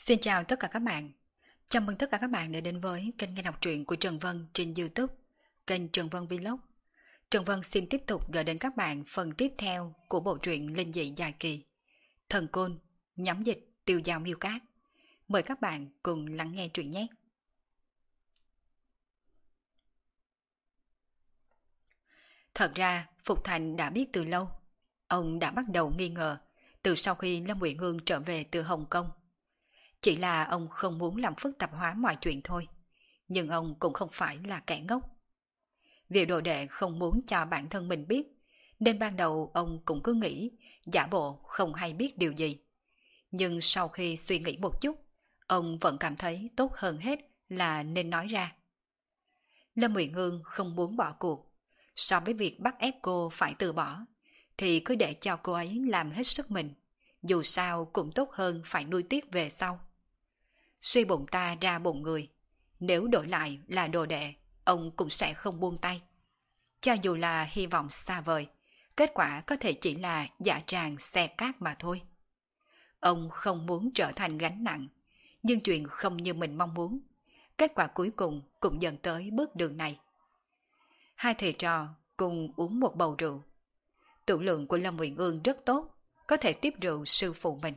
Xin chào tất cả các bạn. Chào mừng tất cả các bạn đã đến với kênh nghe đọc truyện của Trần Vân trên YouTube, kênh Trần Vân Vlog. Trần Vân xin tiếp tục gửi đến các bạn phần tiếp theo của bộ truyện linh dị dài kỳ Thần Côn, nhóm dịch Tiêu Dao Miêu Cát. Mời các bạn cùng lắng nghe truyện nhé. Thật ra, Phục Thành đã biết từ lâu. Ông đã bắt đầu nghi ngờ từ sau khi Lâm Uyển Ương trở về từ Hồng Kông. Chỉ là ông không muốn làm phức tạp hóa mọi chuyện thôi. Nhưng ông cũng không phải là kẻ ngốc. Việc đồ đệ không muốn cho bản thân mình biết, nên ban đầu ông cũng cứ nghĩ giả bộ không hay biết điều gì. Nhưng sau khi suy nghĩ một chút, ông vẫn cảm thấy tốt hơn hết là nên nói ra. Lâm Uyển Ương không muốn bỏ cuộc. So với việc bắt ép cô phải từ bỏ, thì cứ để cho cô ấy làm hết sức mình. Dù sao cũng tốt hơn phải nuôi tiếc về sau. Suy bụng ta ra bụng người. Nếu đổi lại là đồ đệ, ông cũng sẽ không buông tay. Cho dù là hy vọng xa vời, kết quả có thể chỉ là dạ tràng xe cát mà thôi. Ông không muốn trở thành gánh nặng, nhưng chuyện không như mình mong muốn. Kết quả cuối cùng cũng dẫn tới bước đường này. Hai thầy trò cùng uống một bầu rượu. Tửu lượng của Lâm Uyển Ương rất tốt, có thể tiếp rượu sư phụ mình.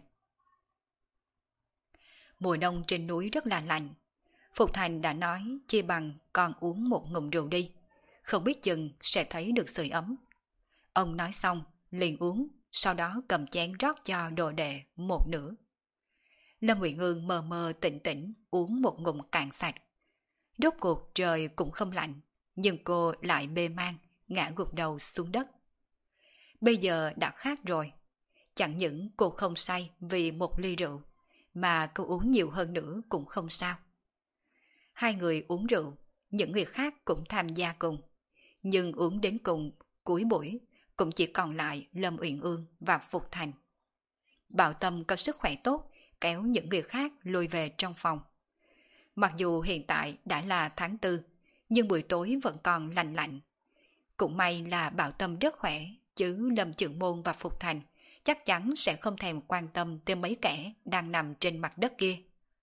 Mùa đông trên núi rất là lạnh. Phục Thành đã nói chia bằng con uống một ngụm rượu đi, không biết chừng sẽ thấy được sưởi ấm. Ông nói xong liền uống, sau đó cầm chén rót cho đồ đệ một nửa. Lâm Uyển Ương mơ mơ tỉnh tỉnh uống một ngụm cạn sạch. Rốt cuộc trời cũng không lạnh, nhưng cô lại mê man ngã gục đầu xuống đất. Bây giờ đã khác rồi. Chẳng những cô không say vì một ly rượu, mà cô uống nhiều hơn nữa cũng không sao. Hai người uống rượu, những người khác cũng tham gia cùng. Nhưng uống đến cùng, cuối buổi, cũng chỉ còn lại Lâm Uyển Ương và Phục Thành. Bảo Tâm có sức khỏe tốt, kéo những người khác lùi về trong phòng. Mặc dù hiện tại đã là tháng 4, nhưng buổi tối vẫn còn lạnh lạnh. Cũng may là Bảo Tâm rất khỏe, chứ Lâm Chưởng Môn và Phục Thành chắc chắn sẽ không thèm quan tâm tới mấy kẻ đang nằm trên mặt đất kia.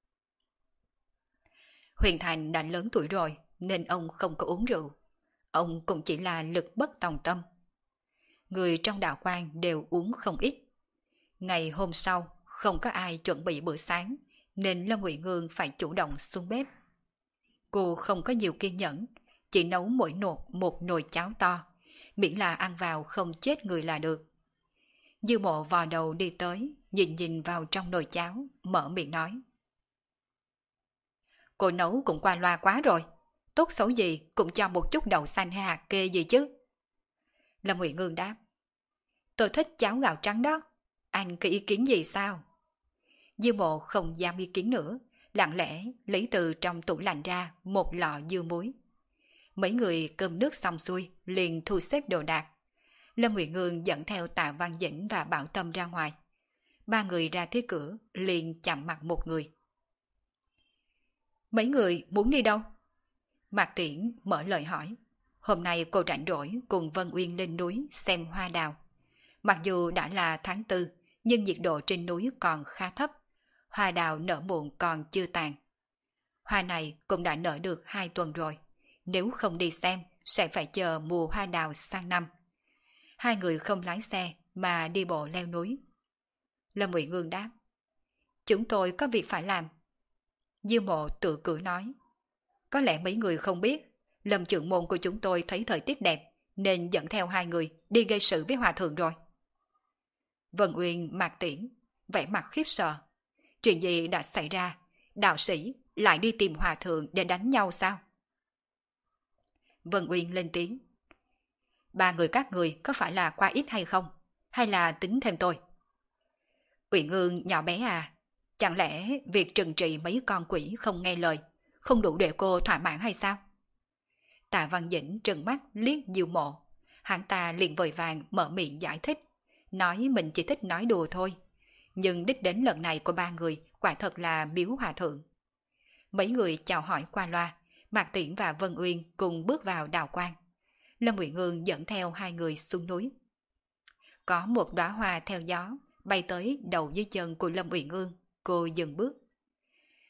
Huyền Thành đã lớn tuổi rồi nên ông không có uống rượu. Ông cũng chỉ là lực bất tòng tâm. Người trong đạo quan đều uống không ít. Ngày hôm sau không có ai chuẩn bị bữa sáng nên Lâm Uyển Ương phải chủ động xuống bếp. Cô không có nhiều kiên nhẫn, chỉ nấu mỗi nồi một nồi cháo to, miễn là ăn vào không chết người là được. Dư Mộ vò đầu đi tới, nhìn vào trong nồi cháo, mở miệng nói. Cô nấu cũng qua loa quá rồi, tốt xấu gì cũng cho một chút đậu xanh hay hạt kê gì chứ. Lâm Uyển Ương đáp. Tôi thích cháo gạo trắng đó, anh có ý kiến gì sao? Dư Mộ không dám ý kiến nữa, lặng lẽ lấy từ trong tủ lạnh ra một lọ dưa muối. Mấy người cơm nước xong xuôi liền thu xếp đồ đạc. Lâm Uyển Ương dẫn theo Tạ Văn Dĩnh và Bảo Tâm ra ngoài. Ba người ra tới cửa liền chạm mặt một người. Mấy người muốn đi đâu? Mạc Tiễn mở lời hỏi. Hôm nay cô rảnh rỗi cùng Vân Uyên lên núi xem hoa đào. Mặc dù đã là tháng 4, nhưng nhiệt độ trên núi còn khá thấp. Hoa đào nở muộn còn chưa tàn. Hoa này cũng đã nở được 2 tuần rồi. Nếu không đi xem, sẽ phải chờ mùa hoa đào sang năm. Hai người không lái xe mà đi bộ leo núi. Lâm Uyển Ương đáp. Chúng tôi có việc phải làm. Dư Mộ tự cười nói. Có lẽ mấy người không biết, Lâm Chưởng Môn của chúng tôi thấy thời tiết đẹp, nên dẫn theo hai người đi gây sự với hòa thượng rồi. Vân Uyên Mạc Tiễn, vẻ mặt khiếp sợ. Chuyện gì đã xảy ra? Đạo sĩ lại đi tìm hòa thượng để đánh nhau sao? Vân Uyên lên tiếng. Ba người các người có phải là quá ít hay không? Hay là tính thêm tôi? Uyển Ương nhỏ bé à, chẳng lẽ việc trừng trị mấy con quỷ không nghe lời không đủ để cô thỏa mãn hay sao? Tạ Văn Dĩnh trừng mắt liếc Dư Mộ. Hắn ta liền vội vàng mở miệng giải thích, nói mình chỉ thích nói đùa thôi. Nhưng đích đến lần này của ba người quả thật là biếu hòa thượng. Mấy người chào hỏi qua loa, Mạc Tiễn và Vân Uyên cùng bước vào đạo quan. Lâm Uyển Ương dẫn theo hai người xuống núi. Có một đóa hoa theo gió bay tới đầu dưới chân của Lâm Uyển Ương, cô dừng bước.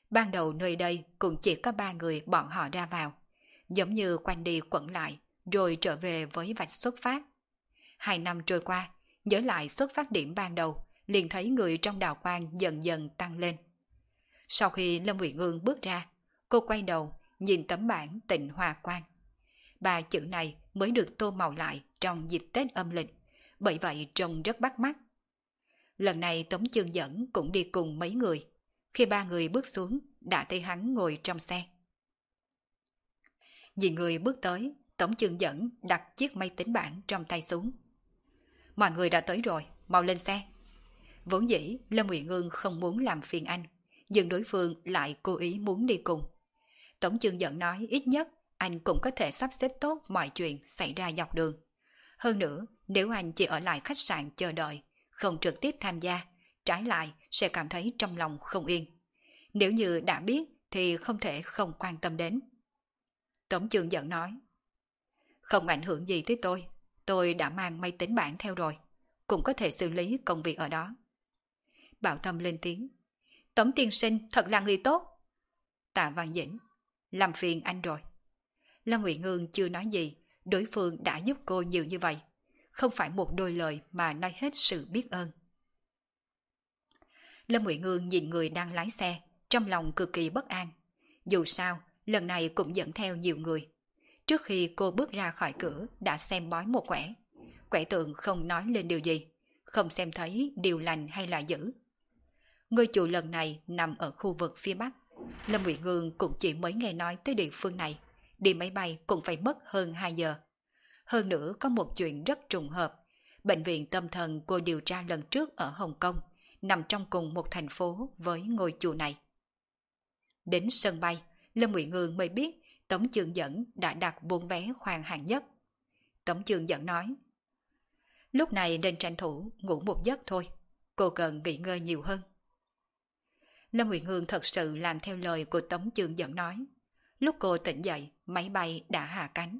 Ban đầu nơi đây cũng chỉ có 3 người bọn họ ra vào, giống như quanh đi quẩn lại, rồi trở về với vạch xuất phát. 2 năm trôi qua, nhớ lại xuất phát điểm ban đầu, liền thấy người trong đạo quan dần dần tăng lên. Sau khi Lâm Uyển Ương bước ra, cô quay đầu, nhìn tấm bảng Tịnh Hòa Quan. 3 chữ này mới được tô màu lại trong dịp Tết âm lịch, bởi vậy trông rất bắt mắt. Lần này Tống Chương Dẫn cũng đi cùng mấy người. Khi 3 người bước xuống, đã thấy hắn ngồi trong xe. Nhìn người bước tới, Tống Chương Dẫn đặt chiếc máy tính bảng trong tay xuống. Mọi người đã tới rồi, mau lên xe. Vốn dĩ Lâm Uyển Ương không muốn làm phiền anh, nhưng đối phương lại cố ý muốn đi cùng. Tống Chương Dẫn nói ít nhất anh cũng có thể sắp xếp tốt mọi chuyện xảy ra dọc đường. Hơn nữa, nếu anh chỉ ở lại khách sạn chờ đợi, không trực tiếp tham gia, trái lại sẽ cảm thấy trong lòng không yên. Nếu như đã biết thì không thể không quan tâm đến. Tống Chương Dẫn nói, không ảnh hưởng gì tới tôi đã mang máy tính bảng theo rồi, cũng có thể xử lý công việc ở đó. Bảo Tâm lên tiếng, Tống tiên sinh thật là người tốt. Tạ Văn Dĩnh, làm phiền anh rồi. Lâm Uyển Ương chưa nói gì, đối phương đã giúp cô nhiều như vậy, không phải một đôi lời mà nói hết sự biết ơn. Lâm Uyển Ương nhìn người đang lái xe, trong lòng cực kỳ bất an. Dù sao, lần này cũng dẫn theo nhiều người. Trước khi cô bước ra khỏi cửa đã xem bói một quẻ. Quẻ tượng không nói lên điều gì, không xem thấy điều lành hay là dữ. Ngôi chùa lần này nằm ở khu vực phía Bắc. Lâm Uyển Ương cũng chỉ mới nghe nói tới địa phương này. Đi máy bay cũng phải mất hơn 2 giờ. Hơn nữa có một chuyện rất trùng hợp. Bệnh viện tâm thần cô điều tra lần trước ở Hồng Kông nằm trong cùng một thành phố với ngôi chùa này. Đến sân bay, Lâm Uyển Ương mới biết Tống Chương Dẫn đã đặt 4 vé khoang hạng nhất. Tống Chương Dẫn nói, lúc này nên tranh thủ ngủ một giấc thôi, cô cần nghỉ ngơi nhiều hơn. Lâm Uyển Ương thật sự làm theo lời của Tống Chương Dẫn nói. Lúc cô tỉnh dậy, máy bay đã hạ cánh.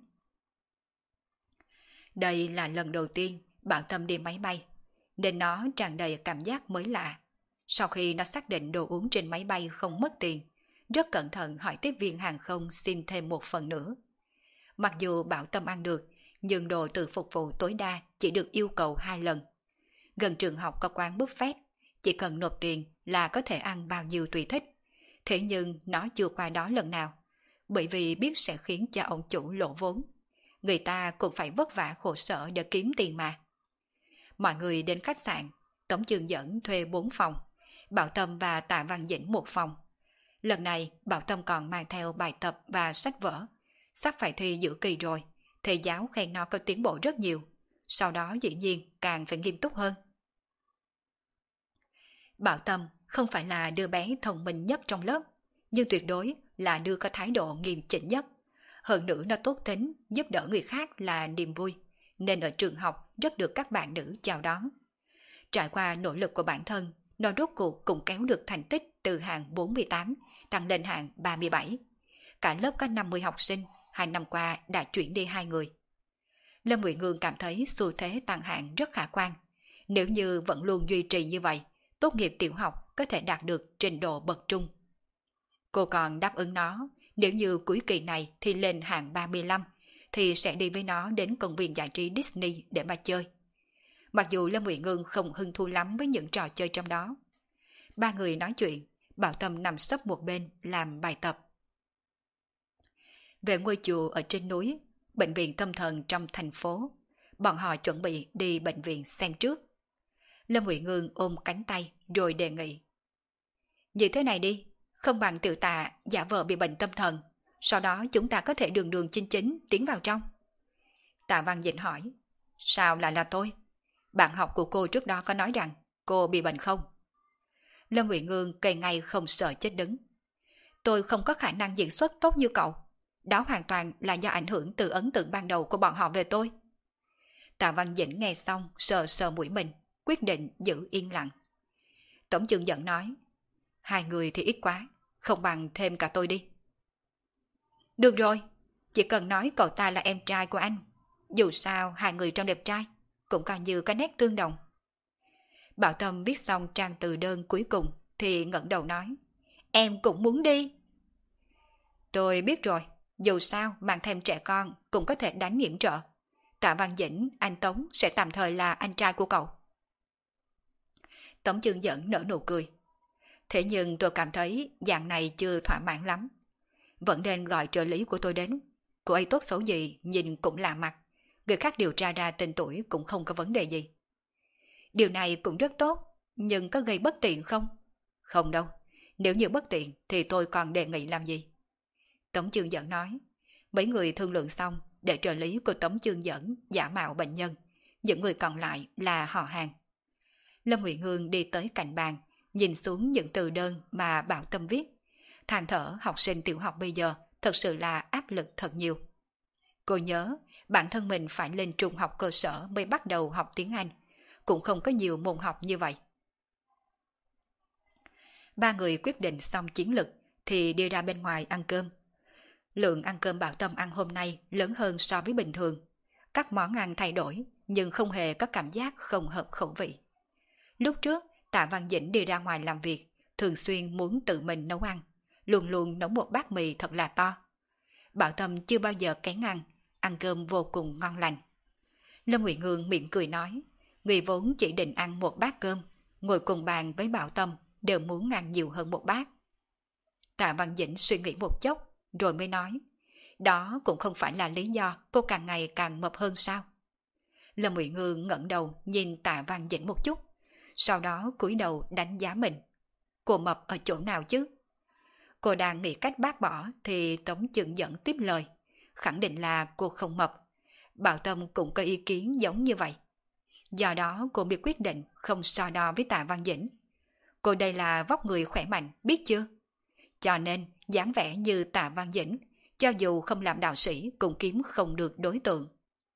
Đây là lần đầu tiên Bảo Tâm đi máy bay, nên nó tràn đầy cảm giác mới lạ. Sau khi nó xác định đồ uống trên máy bay không mất tiền, rất cẩn thận hỏi tiếp viên hàng không xin thêm một phần nữa. Mặc dù Bảo Tâm ăn được, nhưng đồ tự phục vụ tối đa chỉ được yêu cầu 2 lần. Gần trường học có quán buffet, chỉ cần nộp tiền là có thể ăn bao nhiêu tùy thích. Thế nhưng nó chưa qua đó lần nào, bởi vì biết sẽ khiến cho ông chủ lỗ vốn. Người ta cũng phải vất vả khổ sở để kiếm tiền mà. Mọi người đến khách sạn, Tống Chương Dẫn thuê 4 phòng, Bảo Tâm và Tạ Văn Dĩnh 1 phòng. Lần này Bảo Tâm còn mang theo bài tập và sách vở, sắp phải thi giữa kỳ rồi, thầy giáo khen nó có tiến bộ rất nhiều, sau đó dĩ nhiên càng phải nghiêm túc hơn. Bảo Tâm không phải là đứa bé thông minh nhất trong lớp, nhưng tuyệt đối là đứa có thái độ nghiêm chỉnh nhất. Hơn nữa nó tốt tính, giúp đỡ người khác là niềm vui, nên ở trường học rất được các bạn nữ chào đón. Trải qua nỗ lực của bản thân, nó rốt cuộc cũng kéo được thành tích từ hạng 48 tăng lên hạng 37. Cả lớp có 50 học sinh, 2 năm qua đã chuyển đi 2 người. Lâm Uyển Ương cảm thấy xu thế tăng hạng rất khả quan. Nếu như vẫn luôn duy trì như vậy, tốt nghiệp tiểu học có thể đạt được trình độ bậc trung. Cô còn đáp ứng nó, nếu như cuối kỳ này thì lên hạng 35, thì sẽ đi với nó đến công viên giải trí Disney để mà chơi. Mặc dù Lâm Uyển Ương không hứng thú lắm với những trò chơi trong đó. 3 người nói chuyện, Bảo Tâm nằm sấp một bên làm bài tập. Về ngôi chùa ở trên núi, bệnh viện tâm thần trong thành phố, bọn họ chuẩn bị đi bệnh viện xem trước. Lâm Uyển Ương ôm cánh tay rồi đề nghị. Như thế này đi, không bằng Tiểu Tạ giả vờ bị bệnh tâm thần, sau đó chúng ta có thể đường đường chính chính tiến vào trong. Tạ Văn Dĩnh hỏi, sao lại là tôi? Bạn học của cô trước đó có nói rằng cô bị bệnh không? Lâm Uyển Ương cây ngay không sợ chết đứng. Tôi không có khả năng diễn xuất tốt như cậu. Đó hoàn toàn là do ảnh hưởng từ ấn tượng ban đầu của bọn họ về tôi. Tạ Văn Dĩnh nghe xong sờ sờ mũi mình, quyết định giữ yên lặng. Tống Chương Dẫn nói, 2 người thì ít quá, không bằng thêm cả tôi đi. Được rồi, chỉ cần nói cậu ta là em trai của anh. Dù sao 2 người trong đẹp trai, cũng coi như có nét tương đồng. Bảo Tâm viết xong trang từ đơn cuối cùng thì ngẩng đầu nói, em cũng muốn đi. Tôi biết rồi, dù sao mang thêm trẻ con cũng có thể đánh yểm trợ. Tạ Văn Dĩnh, anh Tống sẽ tạm thời là anh trai của cậu. Tống Chương Dẫn nở nụ cười. Thế nhưng tôi cảm thấy dạng này chưa thỏa mãn lắm. Vẫn nên gọi trợ lý của tôi đến. Cô ấy tốt xấu gì nhìn cũng lạ mặt. Người khác điều tra ra tên tuổi cũng không có vấn đề gì. Điều này cũng rất tốt, nhưng có gây bất tiện không? Không đâu, nếu như bất tiện thì tôi còn đề nghị làm gì? Tống Chương Dẫn nói. Mấy người thương lượng xong để trợ lý của Tống Chương Dẫn giả mạo bệnh nhân. Những người còn lại là họ hàng. Lâm Huệ Hương đi tới cạnh bàn, nhìn xuống những từ đơn mà Bảo Tâm viết. Than thở học sinh tiểu học bây giờ thật sự là áp lực thật nhiều. Cô nhớ bản thân mình phải lên trung học cơ sở mới bắt đầu học tiếng Anh. Cũng không có nhiều môn học như vậy. Ba người quyết định xong chiến lược thì đi ra bên ngoài ăn cơm. Lượng ăn cơm Bảo Tâm ăn hôm nay lớn hơn so với bình thường. Các món ăn thay đổi nhưng không hề có cảm giác không hợp khẩu vị. Lúc trước Tạ Văn Dĩnh đi ra ngoài làm việc, thường xuyên muốn tự mình nấu ăn, luôn luôn nấu một bát mì thật là to. Bảo Tâm chưa bao giờ kén ăn cơm vô cùng ngon lành. Lâm Nguyệt Hương miệng cười nói, người vốn chỉ định ăn một bát cơm, ngồi cùng bàn với Bảo Tâm đều muốn ăn nhiều hơn một bát. Tạ Văn Dĩnh suy nghĩ một chốc, rồi mới nói, đó cũng không phải là lý do cô càng ngày càng mập hơn sao? Lâm Nguyệt Hương ngẩng đầu nhìn Tạ Văn Dĩnh một chút, sau đó cúi đầu đánh giá mình. Cô mập ở chỗ nào chứ? Cô đang nghĩ cách bác bỏ thì Tống Chương Dẫn tiếp lời, khẳng định là cô không mập. Bảo Tâm cũng có ý kiến giống như vậy. Do đó cô biết quyết định không so đo với Tạ Văn Dĩnh. Cô đây là vóc người khỏe mạnh, biết chưa? Cho nên dáng vẻ như Tạ Văn Dĩnh, cho dù không làm đạo sĩ cũng kiếm không được đối tượng.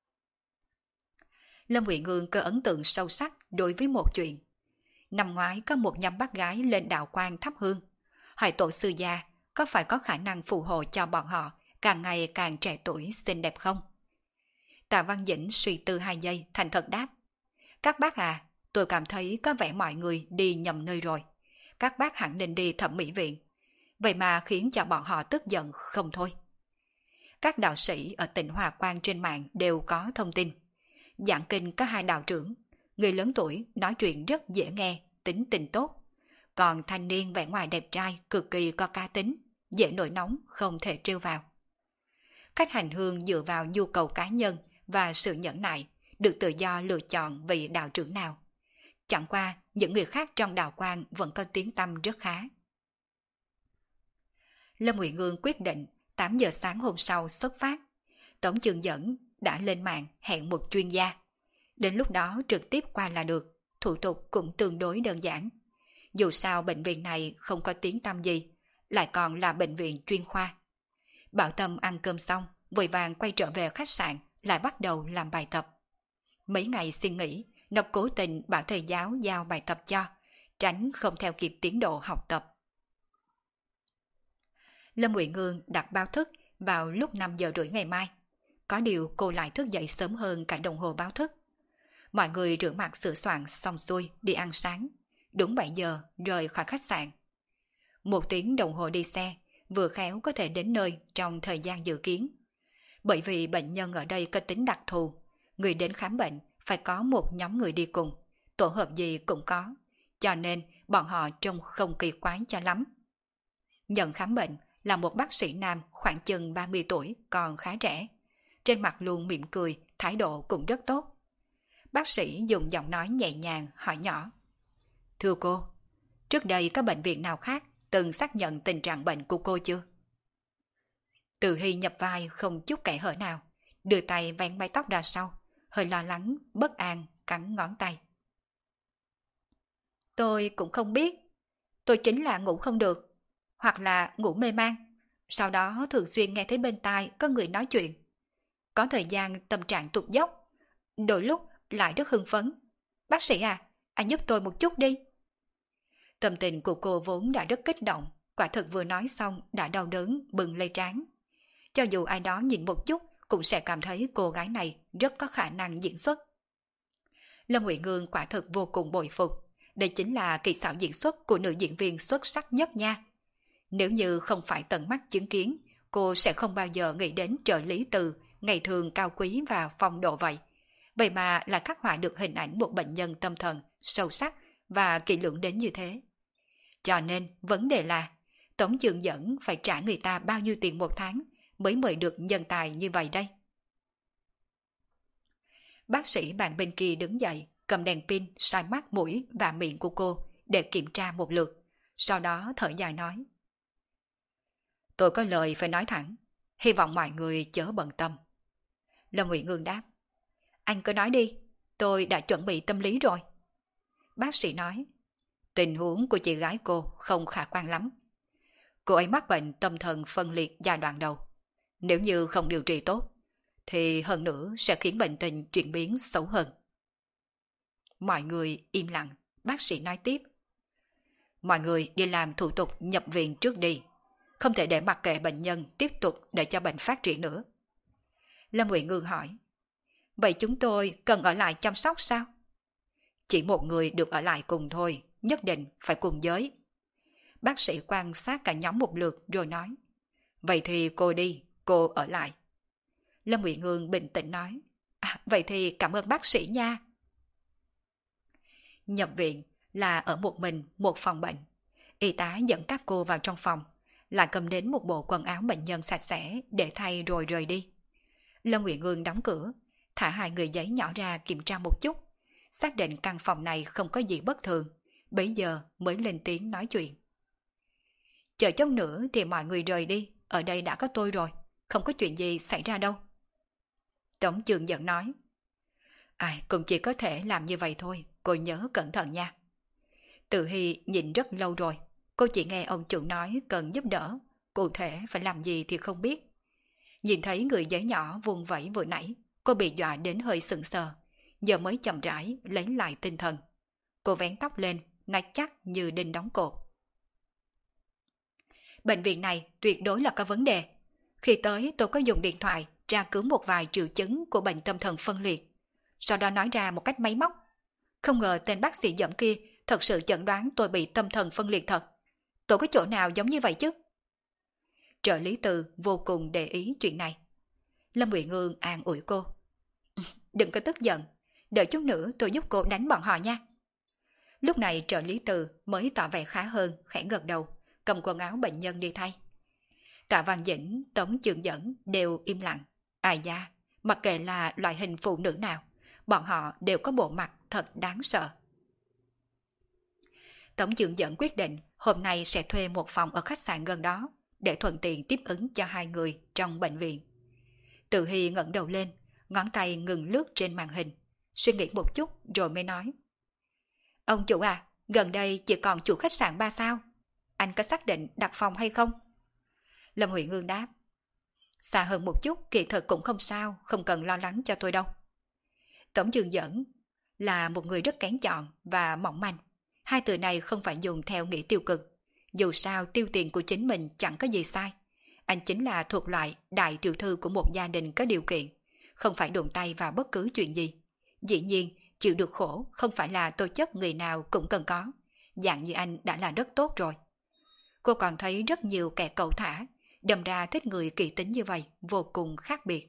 Lâm Huệ Hương có ấn tượng sâu sắc đối với một chuyện. Năm ngoái có một nhóm bác gái lên đạo quan thắp hương. Hỏi tổ sư gia có phải có khả năng phù hộ cho bọn họ càng ngày càng trẻ tuổi xinh đẹp không? Tạ Văn Dĩnh suy tư 2 giây thành thật đáp. Các bác à, tôi cảm thấy có vẻ mọi người đi nhầm nơi rồi. Các bác hẳn nên đi thẩm mỹ viện. Vậy mà khiến cho bọn họ tức giận không thôi. Các đạo sĩ ở tỉnh Hòa Quang trên mạng đều có thông tin. Giảng kinh có 2 đạo trưởng. Người lớn tuổi nói chuyện rất dễ nghe, tính tình tốt. Còn thanh niên vẻ ngoài đẹp trai cực kỳ có cá tính, dễ nổi nóng không thể trêu vào. Cách hành hương dựa vào nhu cầu cá nhân và sự nhẫn nại, được tự do lựa chọn vị đạo trưởng nào. Chẳng qua những người khác trong đạo quan vẫn có tiếng tăm rất khá. Lâm Nguyệt Ngương quyết định 8 giờ sáng hôm sau xuất phát. Tống Chương Dẫn đã lên mạng hẹn một chuyên gia. Đến lúc đó trực tiếp qua là được, thủ tục cũng tương đối đơn giản. Dù sao bệnh viện này không có tiếng tăm gì, lại còn là bệnh viện chuyên khoa. Bảo Tâm ăn cơm xong, vội vàng quay trở về khách sạn, lại bắt đầu làm bài tập. Mấy ngày xin nghỉ, nó cố tình bảo thầy giáo giao bài tập cho, tránh không theo kịp tiến độ học tập. Lâm Uyển Ngương đặt báo thức vào lúc 5 giờ rưỡi ngày mai. Có điều cô lại thức dậy sớm hơn cả đồng hồ báo thức. Mọi người rửa mặt sửa soạn xong xuôi đi ăn sáng. Đúng 7 giờ rời khỏi khách sạn. 1 tiếng đồng hồ đi xe, vừa khéo có thể đến nơi trong thời gian dự kiến. Bởi vì bệnh nhân ở đây có tính đặc thù, người đến khám bệnh phải có một nhóm người đi cùng, tổ hợp gì cũng có, cho nên bọn họ trông không kỳ quái cho lắm. Nhận khám bệnh là một bác sĩ nam khoảng chừng 30 tuổi còn khá trẻ. Trên mặt luôn mỉm cười, thái độ cũng rất tốt. Bác sĩ dùng giọng nói nhẹ nhàng hỏi nhỏ. Thưa cô, trước đây có bệnh viện nào khác từng xác nhận tình trạng bệnh của cô chưa? Từ Hy nhập vai không chút kẽ hở nào, đưa tay vén mái tóc ra sau, hơi lo lắng, bất an, cắn ngón tay. Tôi cũng không biết. Tôi chính là ngủ không được, hoặc là ngủ mê man. Sau đó thường xuyên nghe thấy bên tai có người nói chuyện. Có thời gian tâm trạng tụt dốc, đôi lúc lại rất hưng phấn. Bác sĩ à, anh giúp tôi một chút đi. Tâm tình của cô vốn đã rất kích động, quả thực vừa nói xong đã đau đớn bừng lây trán. Cho dù ai đó nhìn một chút cũng sẽ cảm thấy cô gái này rất có khả năng diễn xuất. Lâm Uyển Ngương quả thực vô cùng bội phục. Đây chính là kỹ xảo diễn xuất của nữ diễn viên xuất sắc nhất nha. Nếu như không phải tận mắt chứng kiến, cô sẽ không bao giờ nghĩ đến trợ lý Từ ngày thường cao quý và phong độ vậy. Vậy mà lại khắc họa được hình ảnh một bệnh nhân tâm thần sâu sắc và kỹ lưỡng đến như thế. Cho nên vấn đề là Tống Trường Dẫn phải trả người ta bao nhiêu tiền một tháng mới mời được nhân tài như vậy đây. Bác sĩ bạn bên kia đứng dậy, cầm đèn pin soi mắt mũi và miệng của cô để kiểm tra một lượt, sau đó thở dài nói. Tôi có lời phải nói thẳng, hy vọng mọi người chớ bận tâm. Lâm Nguyễn Ngương đáp. Anh cứ nói đi, tôi đã chuẩn bị tâm lý rồi. Bác sĩ nói. Tình huống của chị gái cô không khả quan lắm. Cô ấy mắc bệnh tâm thần phân liệt giai đoạn đầu. Nếu như không điều trị tốt, thì hơn nữa sẽ khiến bệnh tình chuyển biến xấu hơn. Mọi người im lặng, bác sĩ nói tiếp. Mọi người đi làm thủ tục nhập viện trước đi. Không thể để mặc kệ bệnh nhân tiếp tục để cho bệnh phát triển nữa. Lâm Nguyễn Ngương hỏi. Vậy chúng tôi cần ở lại chăm sóc sao? Chỉ một người được ở lại cùng thôi, nhất định phải cùng giới. Bác sĩ quan sát cả nhóm một lượt rồi nói. Vậy thì cô đi, cô ở lại. Lâm Nguyễn Ngương bình tĩnh nói. Vậy thì cảm ơn bác sĩ nha. Nhập viện là ở một mình một phòng bệnh. Y tá dẫn các cô vào trong phòng, lại cầm đến một bộ quần áo bệnh nhân sạch sẽ để thay rồi rời đi. Lâm Nguyễn Ngương đóng cửa, thả hai người giấy nhỏ ra kiểm tra một chút, xác định căn phòng này không có gì bất thường, bấy giờ mới lên tiếng nói chuyện. Chờ chút nữa thì mọi người rời đi, ở đây đã có tôi rồi, không có chuyện gì xảy ra đâu. Tống Trường Dẫn nói. Ai cũng chỉ có thể làm như vậy thôi, cô nhớ cẩn thận nha. Từ Hy nhìn rất lâu rồi, cô chỉ nghe ông chủ nói cần giúp đỡ, cụ thể phải làm gì thì không biết. Nhìn thấy người giấy nhỏ vùng vẫy vừa nãy, cô bị dọa đến hơi sững sờ, giờ mới chậm rãi lấy lại tinh thần. Cô vén tóc lên, nói chắc như đinh đóng cột. Bệnh viện này tuyệt đối là có vấn đề. Khi tới tôi có dùng điện thoại tra cứu một vài triệu chứng của bệnh tâm thần phân liệt, sau đó nói ra một cách máy móc. Không ngờ tên bác sĩ Dẫm kia thật sự chẩn đoán tôi bị tâm thần phân liệt thật. Tôi có chỗ nào giống như vậy chứ? Trợ lý Từ vô cùng để ý chuyện này. Lâm Nguyễn Ngương an ủi cô. Đừng có tức giận, đợi chút nữa tôi giúp cô đánh bọn họ nha. Lúc này trợ lý Từ mới tỏ vẻ khá hơn, khẽ gật đầu, cầm quần áo bệnh nhân đi thay. Tạ Văn Dĩnh, Tống Trường Dẫn đều im lặng. Ai da, mặc kệ là loại hình phụ nữ nào, bọn họ đều có bộ mặt thật đáng sợ. Tống Trường Dẫn quyết định hôm nay sẽ thuê một phòng ở khách sạn gần đó để thuận tiện tiếp ứng cho hai người trong bệnh viện. Từ Hy ngẩng đầu lên, ngón tay ngừng lướt trên màn hình, suy nghĩ một chút rồi mới nói. Ông chủ à, gần đây chỉ còn chủ khách sạn 3 sao. Anh có xác định đặt phòng hay không? Lâm Huệ Ngương đáp. Xa hơn một chút kỳ thực cũng không sao, không cần lo lắng cho tôi đâu. Tống Trường Dẫn là một người rất kén chọn và mỏng manh. Hai từ này không phải dùng theo nghĩa tiêu cực. Dù sao tiêu tiền của chính mình chẳng có gì sai. Anh chính là thuộc loại đại tiểu thư của một gia đình có điều kiện, không phải đụng tay vào bất cứ chuyện gì. Dĩ nhiên, chịu được khổ không phải là tố chất người nào cũng cần có. Dạng như anh đã là rất tốt rồi. Cô còn thấy rất nhiều kẻ cẩu thả, đâm ra thích người kỹ tính như vậy, vô cùng khác biệt.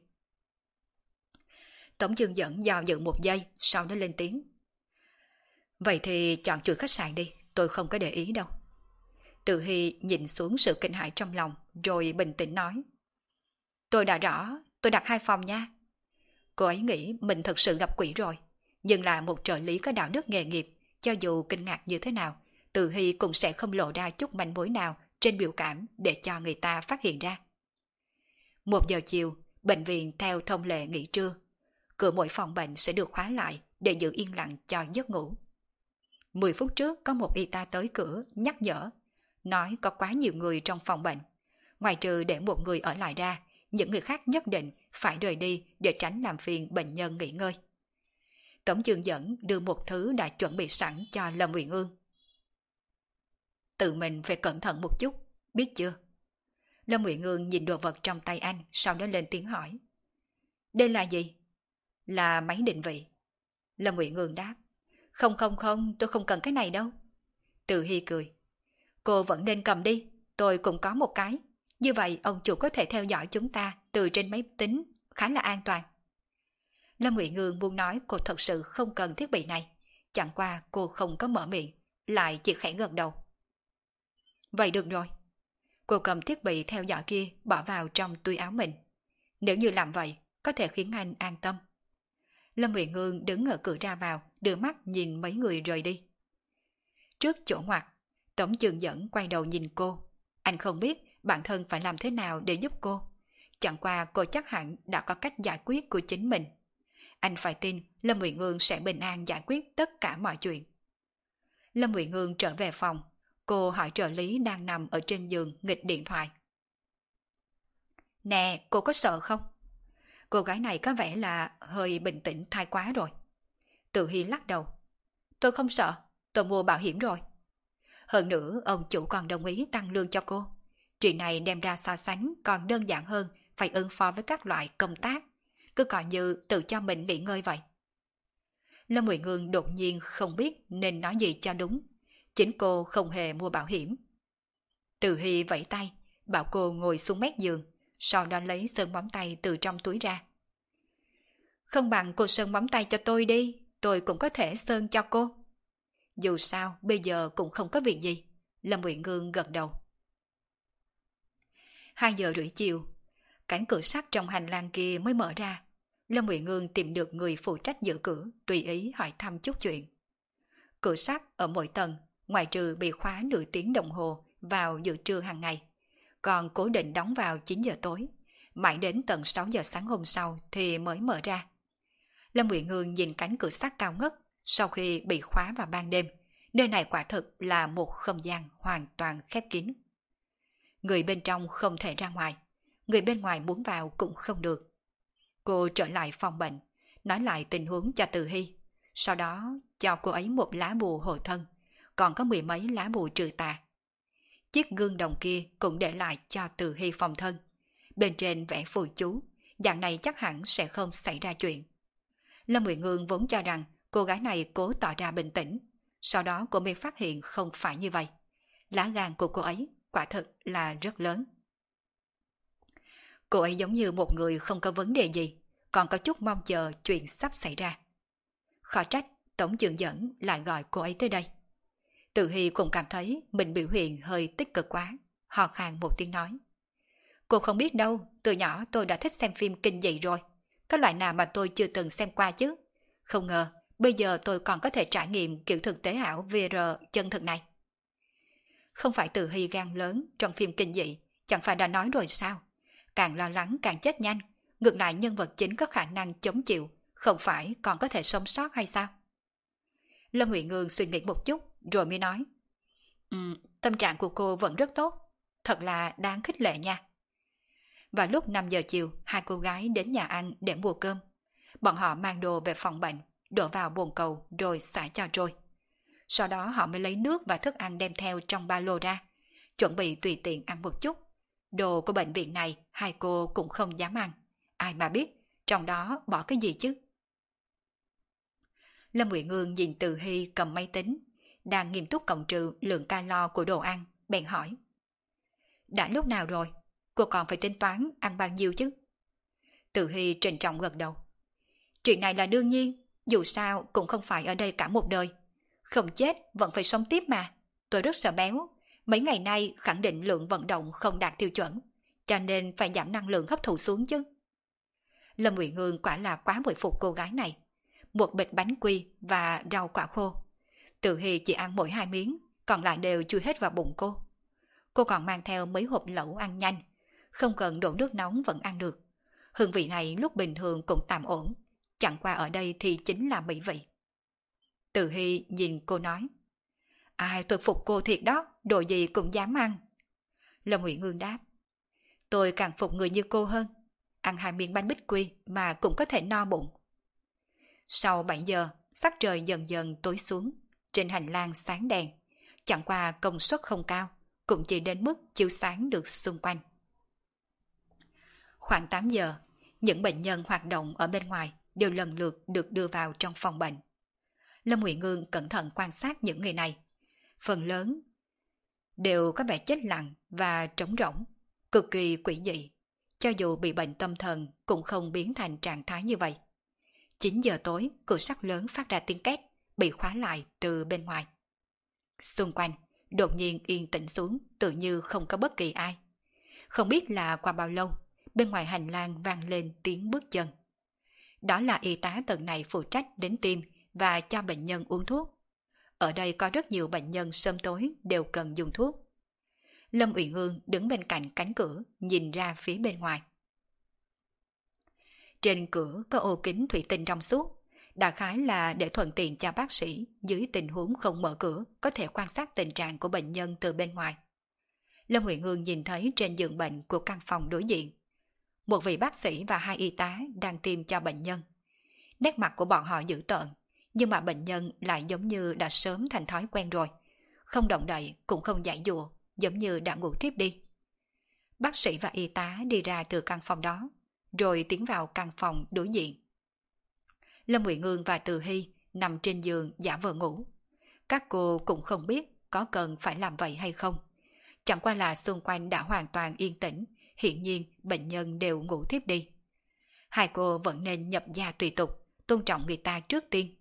Tống Dương Dẫn do dự một giây, sau đó lên tiếng. Vậy thì chọn chuỗi khách sạn đi, tôi không có để ý đâu. Từ Hy nhìn xuống sự kinh hãi trong lòng, rồi bình tĩnh nói. Tôi đã rõ, tôi đặt 2 phòng nha. Cô ấy nghĩ mình thật sự gặp quỷ rồi, nhưng là một trợ lý có đạo đức nghề nghiệp, cho dù kinh ngạc như thế nào, Từ Hy cũng sẽ không lộ ra chút manh mối nào trên biểu cảm để cho người ta phát hiện ra. 1 giờ chiều, bệnh viện theo thông lệ nghỉ trưa. Cửa mỗi phòng bệnh sẽ được khóa lại để giữ yên lặng cho giấc ngủ. 10 phút trước có một y tá tới cửa nhắc nhở, nói có quá nhiều người trong phòng bệnh. Ngoài trừ để một người ở lại ra, những người khác nhất định phải rời đi để tránh làm phiền bệnh nhân nghỉ ngơi. Tống Dương Dẫn đưa một thứ đã chuẩn bị sẵn cho Lâm Uyển Ương. Tự mình phải cẩn thận một chút, biết chưa? Lâm Uyển Ương nhìn đồ vật trong tay anh, sau đó lên tiếng hỏi. Đây là gì? Là máy định vị. Lâm Uyển Ương đáp. Không, tôi không cần cái này đâu. Từ Hy cười. Cô vẫn nên cầm đi, tôi cũng có một cái. Như vậy ông chủ có thể theo dõi chúng ta từ trên máy tính, khá là an toàn. Lâm Ngụy Ngương muốn nói cô thật sự không cần thiết bị này, chẳng qua cô không có mở miệng, lại chỉ khẽ gật đầu. Vậy được rồi. Cô cầm thiết bị theo dõi kia bỏ vào trong túi áo mình. Nếu như làm vậy, có thể khiến anh an tâm. Lâm Ngụy Ngương đứng ở cửa ra vào, đưa mắt nhìn mấy người rời đi. Trước chỗ ngoặt, Tống Trường Dẫn quay đầu nhìn cô. Anh không biết bản thân phải làm thế nào để giúp cô. Chẳng qua cô chắc hẳn đã có cách giải quyết của chính mình. Anh phải tin Lâm Ngụy Ngương sẽ bình an giải quyết tất cả mọi chuyện. Lâm Ngụy Ngương trở về phòng. Cô hỏi trợ lý đang nằm ở trên giường nghịch điện thoại. Nè, cô có sợ không? Cô gái này có vẻ là hơi bình tĩnh thái quá rồi. Tự Hy lắc đầu. Tôi không sợ, tôi mua bảo hiểm rồi. Hơn nữa, ông chủ còn đồng ý tăng lương cho cô. Chuyện này đem ra so sánh còn đơn giản hơn phải ứng phó với các loại công tác. Cứ coi như tự cho mình nghỉ ngơi vậy. Lâm Ngụy Ngương đột nhiên không biết nên nói gì cho đúng. Chính cô không hề mua bảo hiểm. Từ Hy vẫy tay, bảo cô ngồi xuống mép giường, sau đó lấy sơn móng tay từ trong túi ra. Không bằng cô sơn móng tay cho tôi đi, tôi cũng có thể sơn cho cô. Dù sao, bây giờ cũng không có việc gì. Lâm Ngụy Ngương gật đầu. 2:30 chiều, cánh cửa sắt trong hành lang kia mới mở ra. Lâm Ngụy Ngương tìm được người phụ trách giữ cửa, tùy ý hỏi thăm chút chuyện. Cửa sắt ở mỗi tầng, ngoài trừ bị khóa nửa tiếng đồng hồ vào giữa trưa hàng ngày, còn cố định đóng vào 9 giờ tối, mãi đến tận 6 giờ sáng hôm sau thì mới mở ra. Lâm Ngụy Ngương nhìn cánh cửa sắt cao ngất, sau khi bị khóa vào ban đêm, nơi này quả thực là một không gian hoàn toàn khép kín. Người bên trong không thể ra ngoài, người bên ngoài muốn vào cũng không được. Cô trở lại phòng bệnh, nói lại tình huống cho Từ Hy, sau đó cho cô ấy một lá bùa hộ thân, còn có 10 mấy lá bùa trừ tà. Chiếc gương đồng kia cũng để lại cho Từ Hy phòng thân. Bên trên vẽ phù chú, dạng này chắc hẳn sẽ không xảy ra chuyện. Lâm Ngụy Ngương vốn cho rằng cô gái này cố tỏ ra bình tĩnh, sau đó cô mới phát hiện không phải như vậy. Lá gan của cô ấy quả thực là rất lớn. Cô ấy giống như một người không có vấn đề gì, còn có chút mong chờ chuyện sắp xảy ra. Khó trách Tống Trường Dẫn lại gọi cô ấy tới đây. Từ Hy cũng cảm thấy mình biểu hiện hơi tích cực quá, hò khan một tiếng nói. Cô không biết đâu, từ nhỏ tôi đã thích xem phim kinh dị rồi. Có loại nào mà tôi chưa từng xem qua chứ. Không ngờ, bây giờ tôi còn có thể trải nghiệm kiểu thực tế ảo VR chân thực này. Không phải Từ Hy gan lớn trong phim kinh dị, chẳng phải đã nói rồi sao? Càng lo lắng càng chết nhanh, ngược lại nhân vật chính có khả năng chống chịu, không phải còn có thể sống sót hay sao? Lâm Ngụy Ngương suy nghĩ một chút, rồi mới nói. Tâm trạng của cô vẫn rất tốt, thật là đáng khích lệ nha. Vào lúc 5 giờ chiều, hai cô gái đến nhà ăn để mua cơm. Bọn họ mang đồ về phòng bệnh, đổ vào bồn cầu rồi xả cho trôi. Sau đó họ mới lấy nước và thức ăn đem theo trong ba lô ra, chuẩn bị tùy tiện ăn một chút. Đồ của bệnh viện này hai cô cũng không dám ăn. Ai mà biết trong đó bỏ cái gì chứ? Lâm Ngụy Ngương nhìn Từ Hy cầm máy tính, đang nghiêm túc cộng trừ lượng calo của đồ ăn, bèn hỏi. Đã lúc nào rồi? Cô còn phải tính toán ăn bao nhiêu chứ? Từ Hy trịnh trọng gật đầu. Chuyện này là đương nhiên, dù sao cũng không phải ở đây cả một đời. Không chết vẫn phải sống tiếp mà. Tôi rất sợ béo. Mấy ngày nay khẳng định lượng vận động không đạt tiêu chuẩn, cho nên phải giảm năng lượng hấp thụ xuống chứ. Lâm Ngụy Ngương quả là quá bội phục cô gái này. Một bịch bánh quy và rau quả khô. Từ Hy chỉ ăn mỗi 2 miếng, còn lại đều chui hết vào bụng cô. Cô còn mang theo mấy hộp lẩu ăn nhanh, không cần đổ nước nóng vẫn ăn được. Hương vị này lúc bình thường cũng tạm ổn, chẳng qua ở đây thì chính là mỹ vị. Từ Hy nhìn cô nói. Ai, tôi phục cô thiệt đó, đồ gì cũng dám ăn. Lâm Ngụy Ngương đáp. Tôi càng phục người như cô hơn, ăn 2 miếng bánh bích quy mà cũng có thể no bụng. Sau 7 giờ, sắc trời dần dần tối xuống, trên hành lang sáng đèn, chẳng qua công suất không cao, cũng chỉ đến mức chiếu sáng được xung quanh. Khoảng 8 giờ, những bệnh nhân hoạt động ở bên ngoài đều lần lượt được đưa vào trong phòng bệnh. Lâm Ngụy Ngương cẩn thận quan sát những người này. Phần lớn đều có vẻ chết lặng và trống rỗng, cực kỳ quỷ dị. Cho dù bị bệnh tâm thần cũng không biến thành trạng thái như vậy. 9 giờ tối, cửa sắt lớn phát ra tiếng két, bị khóa lại từ bên ngoài. Xung quanh, đột nhiên yên tĩnh xuống, tự như không có bất kỳ ai. Không biết là qua bao lâu, bên ngoài hành lang vang lên tiếng bước chân. Đó là y tá tầng này phụ trách đến tiêm và cho bệnh nhân uống thuốc. Ở đây có rất nhiều bệnh nhân sớm tối đều cần dùng thuốc. Lâm Uyển Ương đứng bên cạnh cánh cửa, nhìn ra phía bên ngoài. Trên cửa có ô kính thủy tinh trong suốt, đại khái là để thuận tiện cho bác sĩ dưới tình huống không mở cửa có thể quan sát tình trạng của bệnh nhân từ bên ngoài. Lâm Uyển Ương nhìn thấy trên giường bệnh của căn phòng đối diện, một vị bác sĩ và 2 y tá đang tiêm cho bệnh nhân. Nét mặt của bọn họ dữ tợn, nhưng mà bệnh nhân lại giống như đã sớm thành thói quen rồi, không động đậy cũng không giãy giụa, giống như đã ngủ thiếp đi. Bác sĩ và y tá đi ra từ căn phòng đó, rồi tiến vào căn phòng đối diện. Lâm Uyển Ương và Từ Hy nằm trên giường giả vờ ngủ. Các cô cũng không biết có cần phải làm vậy hay không. Chẳng qua là xung quanh đã hoàn toàn yên tĩnh, hiển nhiên bệnh nhân đều ngủ thiếp đi. Hai cô vẫn nên nhập gia tùy tục, tôn trọng người ta trước tiên.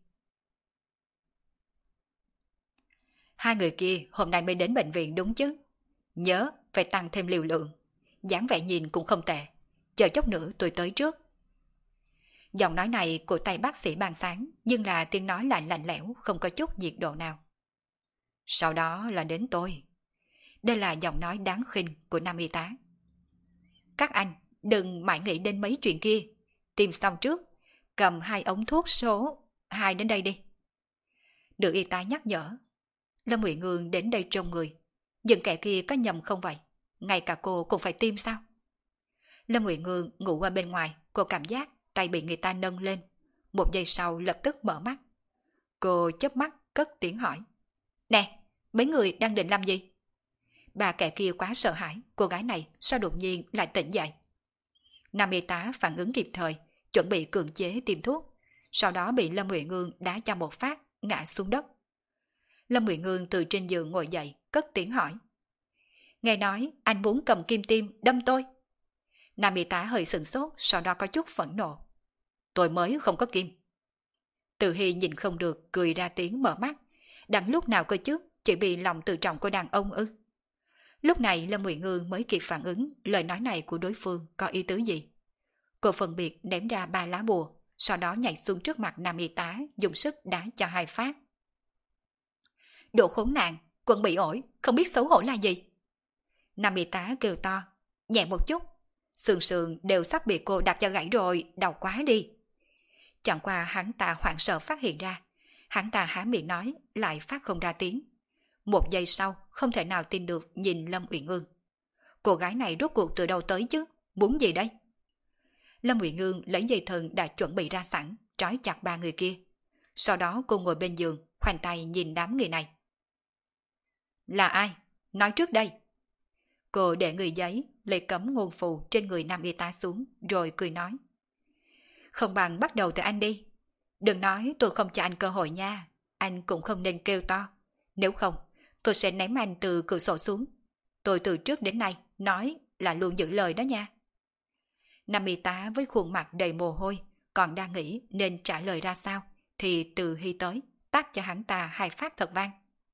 Hai người kia hôm nay mới đến bệnh viện đúng chứ? Nhớ phải tăng thêm liều lượng. Dáng vẻ nhìn cũng không tệ. Chờ chốc nữa tôi tới trước. Giọng nói này của tay bác sĩ ban sáng, nhưng là tiếng nói lại lạnh lẽo, không có chút nhiệt độ nào. Sau đó là đến tôi. Đây là giọng nói đáng khinh của nam y tá. Các anh đừng mãi nghĩ đến mấy chuyện kia. Tiêm xong trước, cầm 2 ống thuốc số 2 đến đây đi. Được y tá nhắc nhở. Lâm Uyển Ương đến đây trông người. Những kẻ kia có nhầm không vậy? Ngay cả cô cũng phải tiêm sao? Lâm Uyển Ương ngủ ở bên ngoài, cô cảm giác tay bị người ta nâng lên. Một giây sau lập tức mở mắt. Cô chớp mắt cất tiếng hỏi. Nè, mấy người đang định làm gì? Bà kẻ kia quá sợ hãi, cô gái này sao đột nhiên lại tỉnh dậy? Nam y tá phản ứng kịp thời, chuẩn bị cưỡng chế tiêm thuốc, sau đó bị Lâm Uyển Ương đá cho một phát, ngã xuống đất. Lâm Uyển Ương từ trên giường ngồi dậy, cất tiếng hỏi. Nghe nói anh muốn cầm kim tiêm đâm tôi. Nam y tá hơi sửng sốt, sau đó có chút phẫn nộ. Tôi mới không có kim. Từ Hy nhìn không được, cười ra tiếng mở mắt. Đặng lúc nào cơ chứ, chỉ vì lòng tự trọng của đàn ông ư? Lúc này Lâm Uyển Ương mới kịp phản ứng lời nói này của đối phương có ý tứ gì. Cô phân biệt ném ra 3 lá bùa, sau đó nhảy xuống trước mặt nam y tá, dùng sức đá cho 2 phát. Đồ khốn nạn, quần bị ổi, không biết xấu hổ là gì. Nam y tá kêu to, nhẹ một chút, sườn sườn đều sắp bị cô đạp cho gãy rồi, đau quá đi. Chẳng qua hắn ta hoảng sợ phát hiện ra, hắn ta há miệng nói, lại phát không ra tiếng. Một giây sau, không thể nào tin được nhìn Lâm Uyển Ương. Cô gái này rốt cuộc từ đâu tới chứ, muốn gì đây? Lâm Uyển Ương lấy dây thừng đã chuẩn bị ra sẵn, trói chặt 3 người kia. Sau đó cô ngồi bên giường, khoanh tay nhìn đám người này. Là ai? Nói trước đây. Cô để người giấy, lấy cấm ngôn phù trên người nam y tá xuống, rồi cười nói. Không bằng bắt đầu từ anh đi. Đừng nói tôi không cho anh cơ hội nha, anh cũng không nên kêu to. Nếu không, tôi sẽ ném anh từ cửa sổ xuống. Tôi từ trước đến nay nói là luôn giữ lời đó nha. Nam y tá với khuôn mặt đầy mồ hôi, còn đang nghĩ nên trả lời ra sao, thì Từ Hy tới, tát cho hắn ta 2 phát thật vang.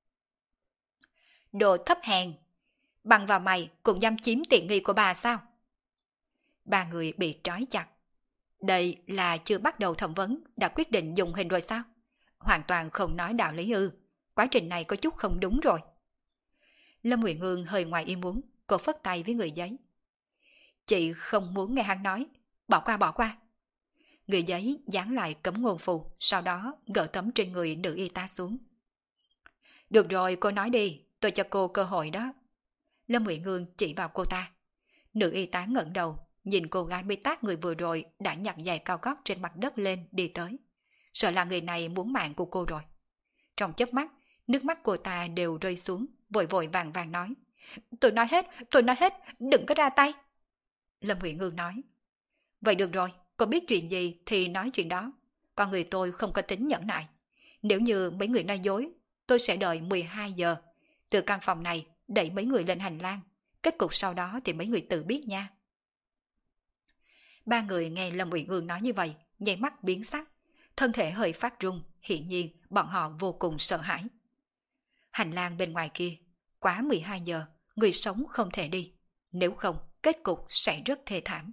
Đồ thấp hèn, bằng vào mày cũng dám chiếm tiện nghi của bà sao? 3 người bị trói chặt. Đây là chưa bắt đầu thẩm vấn đã quyết định dùng hình rồi sao? Hoàn toàn không nói đạo lý ư? Quá trình này có chút không đúng rồi. Lâm Uyển Ương hơi ngoài ý muốn, cô phất tay với người giấy. Chị không muốn nghe hắn nói, bỏ qua bỏ qua. Người giấy dán lại cấm ngôn phù, sau đó gỡ tấm trên người nữ y tá xuống. Được rồi, cô nói đi, tôi cho cô cơ hội đó. Lâm Uyển Ương chỉ vào cô ta. Nữ y tá ngẩng đầu, nhìn cô gái bị tát người vừa rồi đã nhặt giày cao gót trên mặt đất lên đi tới. Sợ là người này muốn mạng của cô rồi. Trong chớp mắt, nước mắt cô ta đều rơi xuống, vội vội vàng vàng nói. Tôi nói hết, đừng có ra tay. Lâm Uyển Ương nói. Vậy được rồi, cô biết chuyện gì thì nói chuyện đó. Con người tôi không có tính nhẫn nại. Nếu như mấy người nói dối, tôi sẽ đợi 12 giờ. Từ căn phòng này đẩy mấy người lên hành lang. Kết cục sau đó thì mấy người tự biết nha. Ba người nghe Lâm Uyển Ương nói như vậy, nháy mắt biến sắc, thân thể hơi phát run, hiển nhiên bọn họ vô cùng sợ hãi. Hành lang bên ngoài kia, quá 12 giờ, người sống không thể đi, nếu không kết cục sẽ rất thê thảm.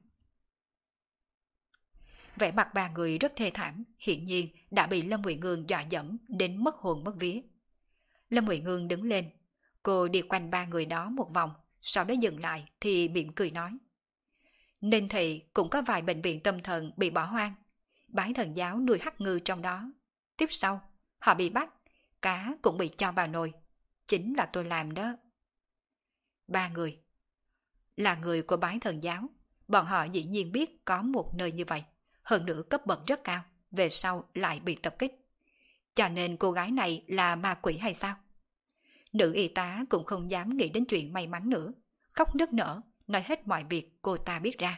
Vẻ mặt ba người rất thê thảm, hiển nhiên đã bị Lâm Uyển Ương dọa dẫm đến mất hồn mất vía. Lâm Uyển Ương đứng lên, cô đi quanh ba người đó một vòng, sau đó dừng lại thì mỉm cười nói. Nên thì cũng có vài bệnh viện tâm thần bị bỏ hoang, Bái Thần giáo nuôi hắc ngư trong đó. Tiếp sau, họ bị bắt, cá cũng bị cho vào nồi. Chính là tôi làm đó. Ba người là người của Bái Thần giáo, bọn họ dĩ nhiên biết có một nơi như vậy, hơn nữa cấp bậc rất cao, về sau lại bị tập kích. Cho nên cô gái này là ma quỷ hay sao? Nữ y tá cũng không dám nghĩ đến chuyện may mắn nữa, khóc nức nở, nói hết mọi việc cô ta biết ra.